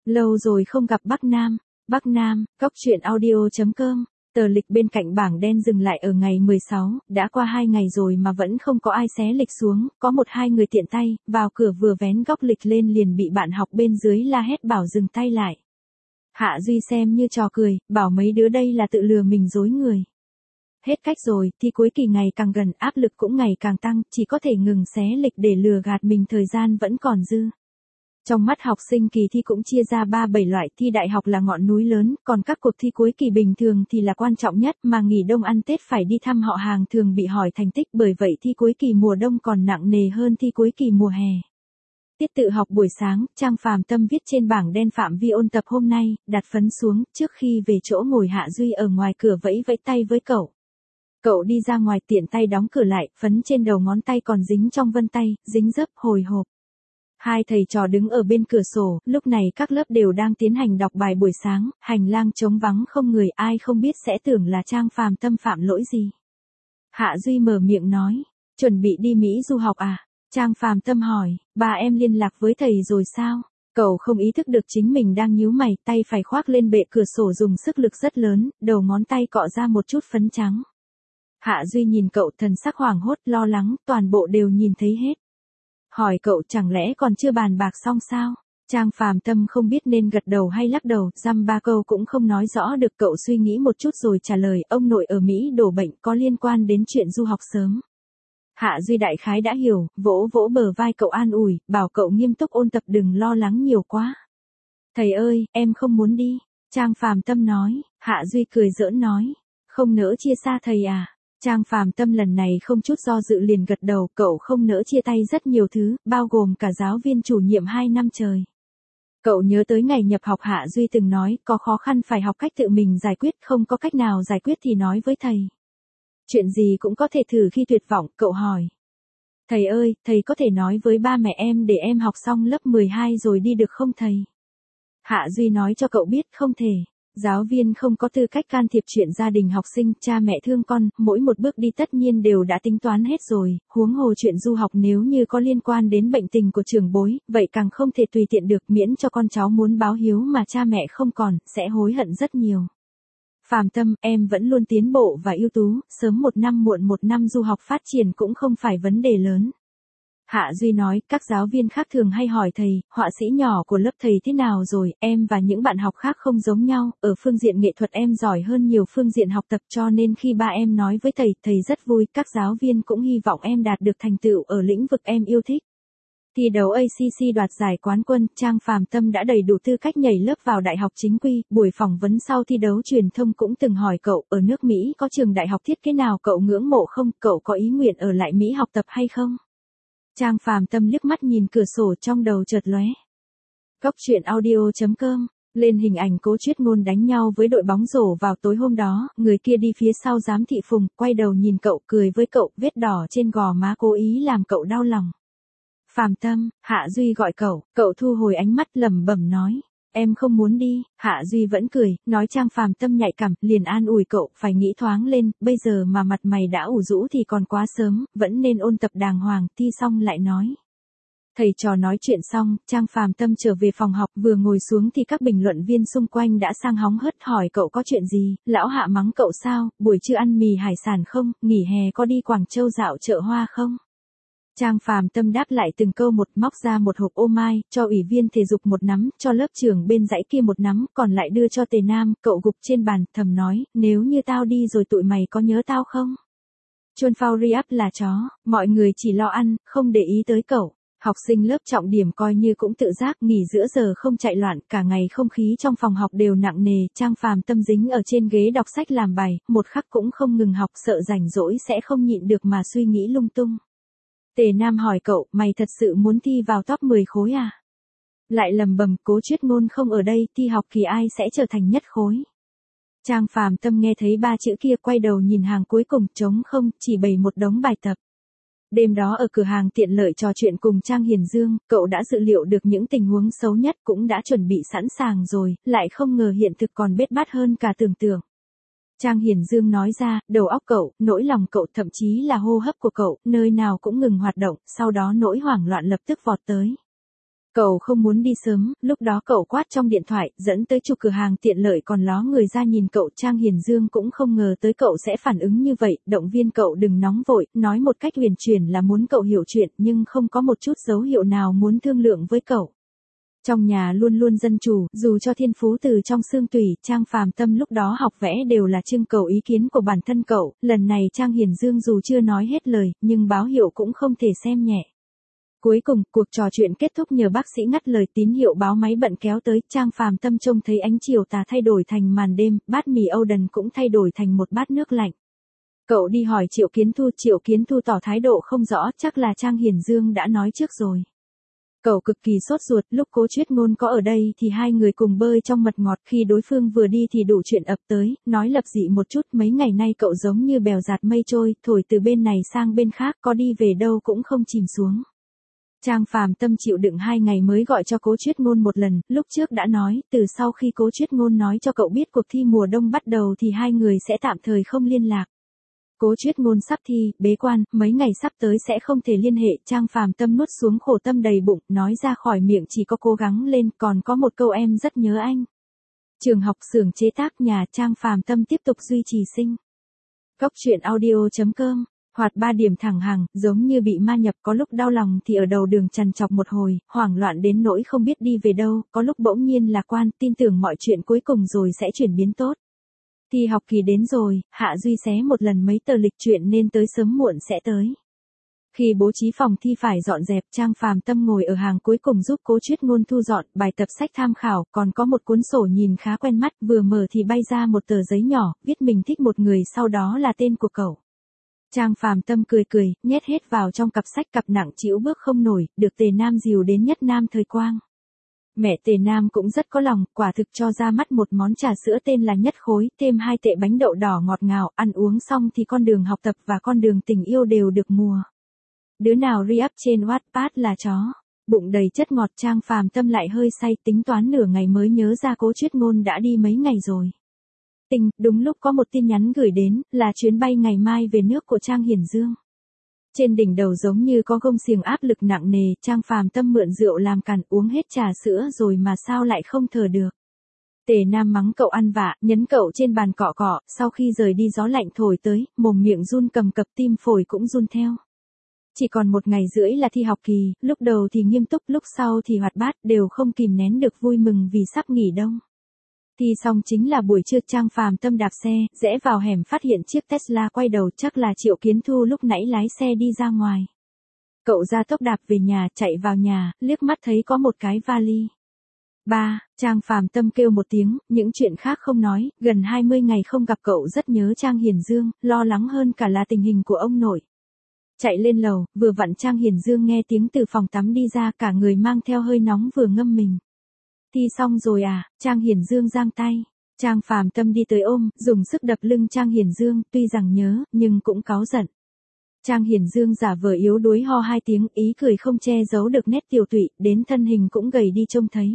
Lâu rồi không gặp Bắc Nam. Bắc Nam, Cóc Truyện Audio.com. Tờ lịch bên cạnh bảng đen dừng lại ở ngày 16, đã qua 2 ngày rồi mà vẫn không có ai xé lịch xuống, có 1-2 người tiện tay, vào cửa vừa vén góc lịch lên liền bị bạn học bên dưới la hét bảo dừng tay lại. Hạ Duy xem như trò cười, bảo mấy đứa đây là tự lừa mình dối người. Hết cách rồi, thi cuối kỳ ngày càng gần, áp lực cũng ngày càng tăng, chỉ có thể ngừng xé lịch để lừa gạt mình thời gian vẫn còn dư. Trong mắt học sinh kỳ thi cũng chia ra 3-7 loại, thi đại học là ngọn núi lớn, còn các cuộc thi cuối kỳ bình thường thì là quan trọng nhất, mà nghỉ đông ăn Tết phải đi thăm họ hàng thường bị hỏi thành tích, bởi vậy thi cuối kỳ mùa đông còn nặng nề hơn thi cuối kỳ mùa hè. Tiết tự học buổi sáng, Trang Phàm Tâm viết trên bảng đen phạm vi ôn tập hôm nay, đặt phấn xuống, trước khi về chỗ ngồi Hạ Duy ở ngoài cửa vẫy vẫy tay với cậu. Cậu đi ra ngoài tiện tay đóng cửa lại, phấn trên đầu ngón tay còn dính trong vân tay, dính dấp hồi hộp. Hai thầy trò đứng ở bên cửa sổ, lúc này các lớp đều đang tiến hành đọc bài buổi sáng, hành lang trống vắng không người, ai không biết sẽ tưởng là Trang Phàm Tâm phạm lỗi gì. Hạ Duy mở miệng nói, chuẩn bị đi Mỹ du học à? Trang Phàm Tâm hỏi, ba em liên lạc với thầy rồi sao? Cậu không ý thức được chính mình đang nhíu mày, tay phải khoác lên bệ cửa sổ dùng sức lực rất lớn, đầu ngón tay cọ ra một chút phấn trắng. Hạ Duy nhìn cậu thần sắc hoảng hốt, lo lắng, toàn bộ đều nhìn thấy hết. Hỏi cậu chẳng lẽ còn chưa bàn bạc xong sao? Trang Phàm Tâm không biết nên gật đầu hay lắc đầu, dăm ba câu cũng không nói rõ được, cậu suy nghĩ một chút rồi trả lời, ông nội ở Mỹ đổ bệnh có liên quan đến chuyện du học sớm. Hạ Duy đại khái đã hiểu, vỗ vỗ bờ vai cậu an ủi, bảo cậu nghiêm túc ôn tập đừng lo lắng nhiều quá. Thầy ơi, em không muốn đi. Trang Phàm Tâm nói, Hạ Duy cười giỡn nói, không nỡ chia xa thầy à? Trang Phàm Tâm lần này không chút do dự liền gật đầu, cậu không nỡ chia tay rất nhiều thứ, bao gồm cả giáo viên chủ nhiệm 2 năm trời. Cậu nhớ tới ngày nhập học Hạ Duy từng nói, có khó khăn phải học cách tự mình giải quyết, không có cách nào giải quyết thì nói với thầy. Chuyện gì cũng có thể thử khi tuyệt vọng, cậu hỏi. Thầy ơi, thầy có thể nói với ba mẹ em để em học xong lớp 12 rồi đi được không thầy? Hạ Duy nói cho cậu biết không thể. Giáo viên không có tư cách can thiệp chuyện gia đình học sinh, cha mẹ thương con, mỗi một bước đi tất nhiên đều đã tính toán hết rồi, huống hồ chuyện du học nếu như có liên quan đến bệnh tình của trưởng bối, vậy càng không thể tùy tiện được, miễn cho con cháu muốn báo hiếu mà cha mẹ không còn, sẽ hối hận rất nhiều. Phàm Tâm, em vẫn luôn tiến bộ và ưu tú, sớm 1 năm muộn 1 năm du học phát triển cũng không phải vấn đề lớn. Hạ Duy nói, các giáo viên khác thường hay hỏi thầy, họa sĩ nhỏ của lớp thầy thế nào rồi, em và những bạn học khác không giống nhau, ở phương diện nghệ thuật em giỏi hơn nhiều phương diện học tập, cho nên khi ba em nói với thầy, thầy rất vui, các giáo viên cũng hy vọng em đạt được thành tựu ở lĩnh vực em yêu thích. Thi đấu ACC đoạt giải quán quân, Trang Phàm Tâm đã đầy đủ tư cách nhảy lớp vào đại học chính quy, buổi phỏng vấn sau thi đấu truyền thông cũng từng hỏi cậu, ở nước Mỹ có trường đại học thiết kế nào cậu ngưỡng mộ không, cậu có ý nguyện ở lại Mỹ học tập hay không? Trang Phàm Tâm liếc mắt nhìn cửa sổ trong đầu chợt lóe. Cóc Truyện Audio.com, lên hình ảnh Cố Triết Ngôn đánh nhau với đội bóng rổ vào tối hôm đó, người kia đi phía sau giám thị Phùng, quay đầu nhìn cậu, cười với cậu, vết đỏ trên gò má cố ý làm cậu đau lòng. Phàm Tâm, Hạ Duy gọi cậu thu hồi ánh mắt lẩm bẩm nói. Em không muốn đi, Hạ Duy vẫn cười, nói Trang Phàm Tâm nhạy cảm, liền an ủi cậu, phải nghĩ thoáng lên, bây giờ mà mặt mày đã ủ rũ thì còn quá sớm, vẫn nên ôn tập đàng hoàng, thi xong lại nói. Thầy trò nói chuyện xong, Trang Phàm Tâm trở về phòng học, vừa ngồi xuống thì các bình luận viên xung quanh đã sang hóng hớt hỏi cậu có chuyện gì, lão Hạ mắng cậu sao, buổi trưa ăn mì hải sản không, nghỉ hè có đi Quảng Châu dạo chợ hoa không? Trang Phàm Tâm đáp lại từng câu một, móc ra một hộp ô mai, cho ủy viên thể dục một nắm, cho lớp trưởng bên dãy kia một nắm, còn lại đưa cho Tề Nam, cậu gục trên bàn, thầm nói, nếu như tao đi rồi tụi mày có nhớ tao không? Chôn phao Riap là chó, mọi người chỉ lo ăn, không để ý tới cậu. Học sinh lớp trọng điểm coi như cũng tự giác, nghỉ giữa giờ không chạy loạn, cả ngày không khí trong phòng học đều nặng nề, Trang Phàm Tâm dính ở trên ghế đọc sách làm bài, một khắc cũng không ngừng học, sợ rảnh rỗi sẽ không nhịn được mà suy nghĩ lung tung. Tề Nam hỏi cậu, mày thật sự muốn thi vào top 10 khối à? Lại lầm bầm, Cố Triết Ngôn không ở đây, thi học kỳ ai sẽ trở thành nhất khối? Trang Phàm Tâm nghe thấy 3 chữ kia, quay đầu nhìn hàng cuối cùng, trống không, chỉ bày một đống bài tập. Đêm đó ở cửa hàng tiện lợi trò chuyện cùng Trang Hiền Dương, cậu đã dự liệu được những tình huống xấu nhất, cũng đã chuẩn bị sẵn sàng rồi, lại không ngờ hiện thực còn bết bát hơn cả tưởng tượng. Trang Hiền Dương nói ra, đầu óc cậu, nỗi lòng cậu, thậm chí là hô hấp của cậu, nơi nào cũng ngừng hoạt động, sau đó nỗi hoảng loạn lập tức vọt tới. Cậu không muốn đi sớm, lúc đó cậu quát trong điện thoại, dẫn tới chủ cửa hàng tiện lợi còn ló người ra nhìn cậu. Trang Hiền Dương cũng không ngờ tới cậu sẽ phản ứng như vậy, động viên cậu đừng nóng vội, nói một cách huyền chuyển là muốn cậu hiểu chuyện nhưng không có một chút dấu hiệu nào muốn thương lượng với cậu. Trong nhà luôn luôn dân chủ, dù cho thiên phú từ trong xương tủy, Trang Phàm Tâm lúc đó học vẽ đều là trưng cầu ý kiến của bản thân cậu, lần này Trang Hiền Dương dù chưa nói hết lời, nhưng báo hiệu cũng không thể xem nhẹ. Cuối cùng, cuộc trò chuyện kết thúc nhờ bác sĩ ngắt lời, tín hiệu báo máy bận kéo tới, Trang Phàm Tâm trông thấy ánh chiều tà thay đổi thành màn đêm, bát mì Oden cũng thay đổi thành một bát nước lạnh. Cậu đi hỏi Triệu Kiến Thu tỏ thái độ không rõ, chắc là Trang Hiền Dương đã nói trước rồi. Cậu cực kỳ sốt ruột, lúc Cố Chuyết Ngôn có ở đây thì hai người cùng bơi trong mật ngọt, khi đối phương vừa đi thì đủ chuyện ập tới, nói lập dị một chút, mấy ngày nay cậu giống như bèo dạt mây trôi, thổi từ bên này sang bên khác, có đi về đâu cũng không chìm xuống. Trang Phàm Tâm chịu đựng 2 ngày mới gọi cho Cố Chuyết Ngôn một lần, lúc trước đã nói, từ sau khi Cố Chuyết Ngôn nói cho cậu biết cuộc thi mùa đông bắt đầu thì hai người sẽ tạm thời không liên lạc. Cố Chuyết Ngôn sắp thi, bế quan, mấy ngày sắp tới sẽ không thể liên hệ. Trang Phàm Tâm nuốt xuống khổ tâm đầy bụng, nói ra khỏi miệng chỉ có cố gắng lên, còn có một câu em rất nhớ anh. Trường học, xưởng chế tác, nhà. Trang Phàm Tâm tiếp tục duy trì sinh. Góc truyện audio.com. Hoạt 3 điểm thẳng hàng, giống như bị ma nhập, có lúc đau lòng thì ở đầu đường trằn trọc một hồi, hoảng loạn đến nỗi không biết đi về đâu, có lúc bỗng nhiên lạc quan, tin tưởng mọi chuyện cuối cùng rồi sẽ chuyển biến tốt. Thi học kỳ đến rồi, Hạ Duy xé một lần mấy tờ lịch truyện nên tới sớm muộn sẽ tới. Khi bố trí phòng thi phải dọn dẹp, Trang Phàm Tâm ngồi ở hàng cuối cùng giúp Cố Chuyết Ngôn thu dọn bài tập sách tham khảo, còn có một cuốn sổ nhìn khá quen mắt, vừa mở thì bay ra một tờ giấy nhỏ, viết mình thích một người, sau đó là tên của cậu. Trang Phàm Tâm cười cười, nhét hết vào trong cặp sách, cặp nặng trĩu bước không nổi, được Tề Nam dìu đến Nhất Nam Thời Quang. Mẹ Tề Nam cũng rất có lòng, quả thực cho ra mắt một món trà sữa tên là Nhất Khối, thêm 2 tệ bánh đậu đỏ ngọt ngào, ăn uống xong thì con đường học tập và con đường tình yêu đều được mùa. Đứa nào re-up trên Wattpad là chó. Bụng đầy chất ngọt, Trang Phàm Tâm lại hơi say, tính toán nửa ngày mới nhớ ra Cố Chuyết Ngôn đã đi mấy ngày rồi. Đúng lúc có một tin nhắn gửi đến, là chuyến bay ngày mai về nước của Trang Hiền Dương. Trên đỉnh đầu giống như có gông xiềng áp lực nặng nề, Trang Phàm Tâm mượn rượu làm càn, uống hết trà sữa rồi mà sao lại không thở được. Tề Nam mắng cậu ăn vạ, nhấn cậu trên bàn cọ cọ, sau khi rời đi gió lạnh thổi tới, mồm miệng run cầm cập, tim phổi cũng run theo. Chỉ còn 1 ngày rưỡi là thi học kỳ, lúc đầu thì nghiêm túc, lúc sau thì hoạt bát, đều không kìm nén được vui mừng vì sắp nghỉ đông. Thi xong chính là buổi trưa, Trang Phàm Tâm đạp xe, rẽ vào hẻm phát hiện chiếc Tesla quay đầu, chắc là Triệu Kiến Thu lúc nãy lái xe đi ra ngoài. Cậu ra tốc đạp về nhà, chạy vào nhà, liếc mắt thấy có một cái vali. Ba, Trang Phàm Tâm kêu một tiếng, những chuyện khác không nói, gần 20 ngày không gặp cậu rất nhớ Trang Hiền Dương, lo lắng hơn cả là tình hình của ông nội. Chạy lên lầu, vừa vặn Trang Hiền Dương nghe tiếng từ phòng tắm đi ra, cả người mang theo hơi nóng vừa ngâm mình. Thi xong rồi à? Trang Hiền Dương giang tay. Trang Phàm Tâm đi tới ôm, dùng sức đập lưng Trang Hiền Dương, tuy rằng nhớ, nhưng cũng cáu giận. Trang Hiền Dương giả vờ yếu đuối ho 2 tiếng, ý cười không che giấu được nét tiều tụy, đến thân hình cũng gầy đi trông thấy.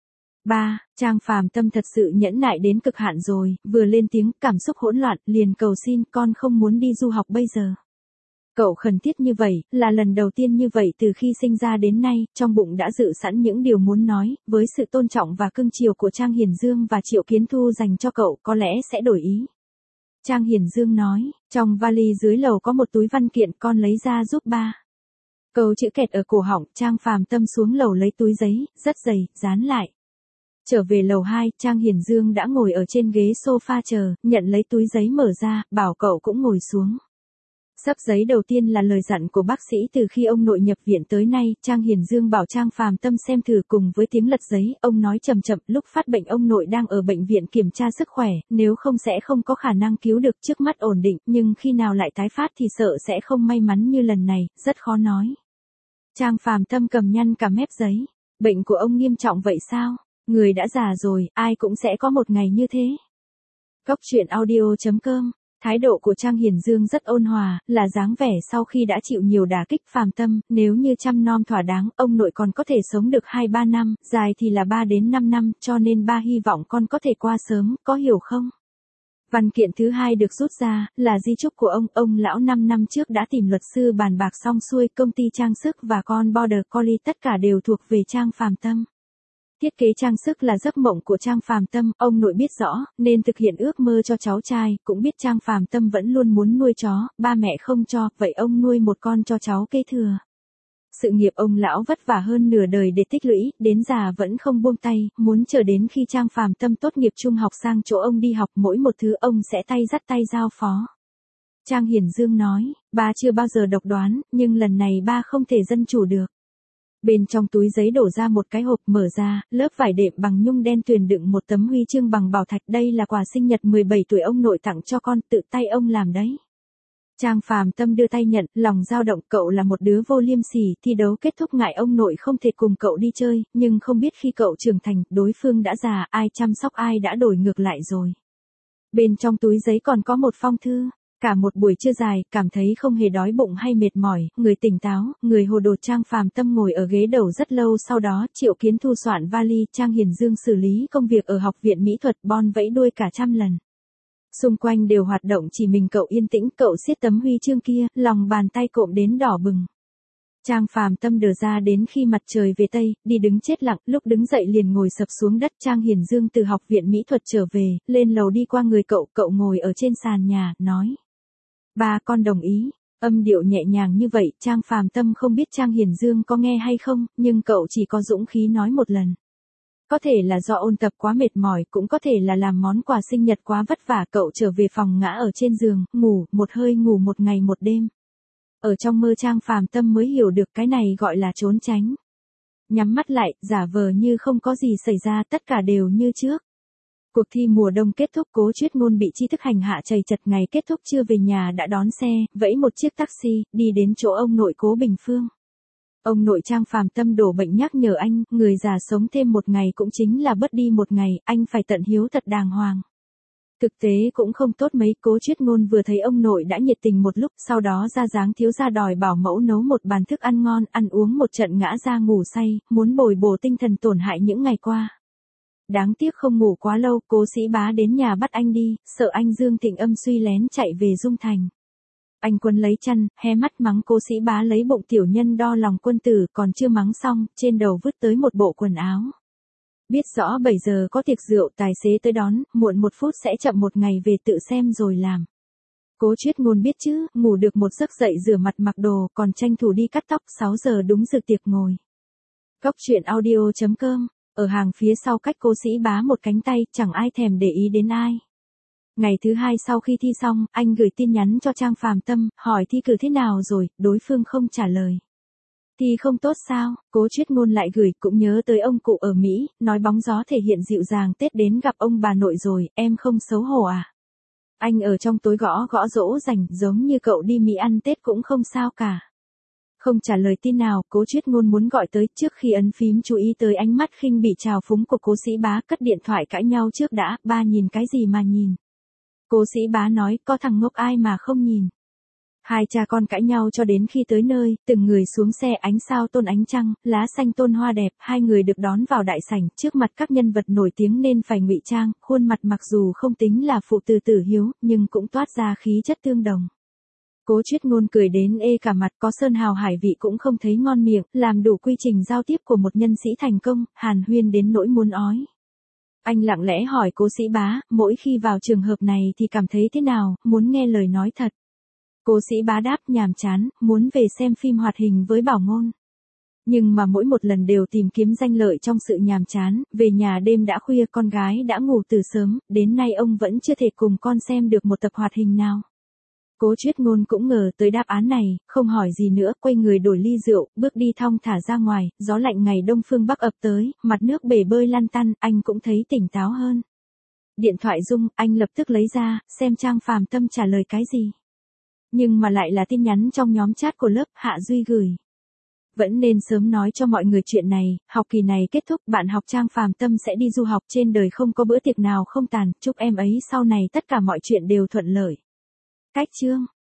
Ba, Trang Phàm Tâm thật sự nhẫn nại đến cực hạn rồi, vừa lên tiếng, cảm xúc hỗn loạn, liền cầu xin, con không muốn đi du học bây giờ. Cậu khẩn thiết như vậy, là lần đầu tiên như vậy từ khi sinh ra đến nay, trong bụng đã dự sẵn những điều muốn nói, với sự tôn trọng và cưng chiều của Trang Hiền Dương và Triệu Kiến Thu dành cho cậu, có lẽ sẽ đổi ý. Trang Hiền Dương nói, trong vali dưới lầu có một túi văn kiện, con lấy ra giúp ba. Câu chữ kẹt ở cổ họng, Trang Phàm Tâm xuống lầu lấy túi giấy, rất dày, dán lại. Trở về lầu 2, Trang Hiền Dương đã ngồi ở trên ghế sofa chờ, nhận lấy túi giấy mở ra, bảo cậu cũng ngồi xuống. Xấp giấy đầu tiên là lời dặn của bác sĩ từ khi ông nội nhập viện tới nay, Trang Hiền Dương bảo Trang Phàm Tâm xem thử, cùng với tiếng lật giấy, ông nói chậm chậm, lúc phát bệnh ông nội đang ở bệnh viện kiểm tra sức khỏe, nếu không sẽ không có khả năng cứu được, trước mắt ổn định, nhưng khi nào lại tái phát thì sợ sẽ không may mắn như lần này, rất khó nói. Trang Phàm Tâm cầm nhăn cả mép giấy, bệnh của ông nghiêm trọng vậy sao? Người đã già rồi, ai cũng sẽ có một ngày như thế. Góc truyện audio.com. Thái độ của Trang Hiền Dương rất ôn hòa, là dáng vẻ sau khi đã chịu nhiều đả kích. Phàm Tâm, nếu như chăm nom thỏa đáng, ông nội còn có thể sống được 2-3 năm, dài thì là 3 đến 5 năm, cho nên ba hy vọng con có thể qua sớm, có hiểu không? Văn kiện thứ hai được rút ra, là di chúc của ông lão 5 năm trước đã tìm luật sư bàn bạc xong xuôi, công ty trang sức và con Border Collie tất cả đều thuộc về Trang Phàm Tâm. Thiết kế trang sức là giấc mộng của Trang Phàm Tâm, ông nội biết rõ, nên thực hiện ước mơ cho cháu trai, cũng biết Trang Phàm Tâm vẫn luôn muốn nuôi chó, ba mẹ không cho, vậy ông nuôi một con cho cháu kế thừa. Sự nghiệp ông lão vất vả hơn nửa đời để tích lũy, đến già vẫn không buông tay, muốn chờ đến khi Trang Phàm Tâm tốt nghiệp trung học sang chỗ ông đi học, mỗi một thứ ông sẽ tay dắt tay giao phó. Trang Hiển Dương nói, ba chưa bao giờ độc đoán, nhưng lần này ba không thể dân chủ được. Bên trong túi giấy đổ ra một cái hộp, mở ra, lớp vải đệm bằng nhung đen tuyền đựng một tấm huy chương bằng bảo thạch, đây là quà sinh nhật 17 tuổi ông nội tặng cho con, tự tay ông làm đấy. Trang Phàm Tâm đưa tay nhận, lòng dao động, cậu là một đứa vô liêm sỉ, thi đấu kết thúc ngại ông nội không thể cùng cậu đi chơi, nhưng không biết khi cậu trưởng thành, đối phương đã già, ai chăm sóc ai đã đổi ngược lại rồi. Bên trong túi giấy còn có một phong thư. Cả một buổi trưa dài, cảm thấy không hề đói bụng hay mệt mỏi, người tỉnh táo, người hồ đồ. Trang Phàm Tâm ngồi ở ghế đầu rất lâu, sau đó Triệu Kiến thu soạn vali, Trang Hiển Dương xử lý công việc ở học viện mỹ thuật, Bon vẫy đuôi cả trăm lần. Xung quanh đều hoạt động, chỉ mình cậu yên tĩnh, cậu siết tấm huy chương kia, lòng bàn tay cộm đến đỏ bừng. Trang Phàm Tâm đờ ra đến khi mặt trời về Tây, đi đứng chết lặng, lúc đứng dậy liền ngồi sập xuống đất. Trang Hiển Dương từ học viện mỹ thuật trở về, lên lầu đi qua người cậu ngồi ở trên sàn nhà, nói. Ba, con đồng ý. Âm điệu nhẹ nhàng như vậy, Trang Phàm Tâm không biết Trang Hiển Dương có nghe hay không, nhưng cậu chỉ có dũng khí nói một lần. Có thể là do ôn tập quá mệt mỏi, cũng có thể là làm món quà sinh nhật quá vất vả, cậu trở về phòng ngã ở trên giường, ngủ, một hơi ngủ một ngày một đêm. Ở trong mơ Trang Phàm Tâm mới hiểu được cái này gọi là trốn tránh. Nhắm mắt lại, giả vờ như không có gì xảy ra, tất cả đều như trước. Cuộc thi mùa đông kết thúc, Cố Chuyết Ngôn bị tri thức hành hạ trầy chật, ngày kết thúc chưa về nhà đã đón xe, vẫy một chiếc taxi, đi đến chỗ ông nội Cố Bình Phương. Ông nội Trang Phàm Tâm đổ bệnh nhắc nhở anh, người già sống thêm một ngày cũng chính là bớt đi một ngày, anh phải tận hiếu thật đàng hoàng. Thực tế cũng không tốt mấy, Cố Chuyết Ngôn vừa thấy ông nội đã nhiệt tình một lúc, sau đó ra dáng thiếu gia đòi bảo mẫu nấu một bàn thức ăn ngon, ăn uống một trận ngã ra ngủ say, muốn bồi bổ tinh thần tổn hại những ngày qua. Đáng tiếc không ngủ quá lâu, Cố Sĩ Bá đến nhà bắt anh đi, sợ anh Dương Thịnh Âm suy lén chạy về Dung Thành. Anh Quân lấy chăn, hé mắt mắng Cố Sĩ Bá lấy bụng tiểu nhân đo lòng quân tử, còn chưa mắng xong, trên đầu vứt tới một bộ quần áo. Biết rõ 7 giờ có tiệc rượu, tài xế tới đón, muộn 1 phút sẽ chậm một ngày, về tự xem rồi làm. Cố Chuyết Ngôn biết chứ, ngủ được một giấc dậy rửa mặt mặc đồ, còn tranh thủ đi cắt tóc, 6 giờ đúng dự tiệc ngồi. Cóc truyện audio.com, ở hàng phía sau cách Cố Sĩ Bá một cánh tay, chẳng ai thèm để ý đến ai. Ngày thứ hai sau khi thi xong, anh gửi tin nhắn cho Trang Phàm Tâm, hỏi thi cử thế nào rồi, đối phương không trả lời. Thi không tốt sao? Cố Chuyết Ngôn lại gửi, cũng nhớ tới ông cụ ở Mỹ, nói bóng gió thể hiện dịu dàng, Tết đến gặp ông bà nội rồi, em không xấu hổ à? Anh ở trong tối gõ dỗ dành, giống như cậu đi Mỹ ăn Tết cũng không sao cả. Không trả lời tin nào, Cố Chuyết Ngôn muốn gọi tới, trước khi ấn phím chú ý tới ánh mắt khinh bỉ trào phúng của Cố Sĩ Bá, cất điện thoại cãi nhau trước đã, ba nhìn cái gì mà nhìn. Cố Sĩ Bá nói, có thằng ngốc ai mà không nhìn. Hai cha con cãi nhau cho đến khi tới nơi, từng người xuống xe, ánh sao tôn ánh trăng, lá xanh tôn hoa đẹp, hai người được đón vào đại sảnh, trước mặt các nhân vật nổi tiếng nên phải ngụy trang, khuôn mặt mặc dù không tính là phụ tử tử hiếu, nhưng cũng toát ra khí chất tương đồng. Cố Chuyết Ngôn cười đến ê cả mặt, có sơn hào hải vị cũng không thấy ngon miệng, làm đủ quy trình giao tiếp của một nhân sĩ thành công, hàn huyên đến nỗi muốn ói. Anh lặng lẽ hỏi Cố Sĩ Bá, mỗi khi vào trường hợp này thì cảm thấy thế nào, muốn nghe lời nói thật. Cố Sĩ Bá đáp, nhàm chán, muốn về xem phim hoạt hình với Bảo Ngôn. Nhưng mà mỗi một lần đều tìm kiếm danh lợi trong sự nhàm chán, về nhà đêm đã khuya, con gái đã ngủ từ sớm, đến nay ông vẫn chưa thể cùng con xem được một tập hoạt hình nào. Cố Chuyết Ngôn cũng ngờ tới đáp án này, không hỏi gì nữa, quay người đổi ly rượu, bước đi thong thả ra ngoài, gió lạnh ngày đông phương bắc ập tới, mặt nước bể bơi lăn tăn, anh cũng thấy tỉnh táo hơn. Điện thoại rung, anh lập tức lấy ra, xem Trang Phàm Tâm trả lời cái gì. Nhưng mà lại là tin nhắn trong nhóm chat của lớp, Hạ Duy gửi. Vẫn nên sớm nói cho mọi người chuyện này, học kỳ này kết thúc, bạn học Trang Phàm Tâm sẽ đi du học, trên đời không có bữa tiệc nào không tàn, chúc em ấy sau này tất cả mọi chuyện đều thuận lợi. Cách chương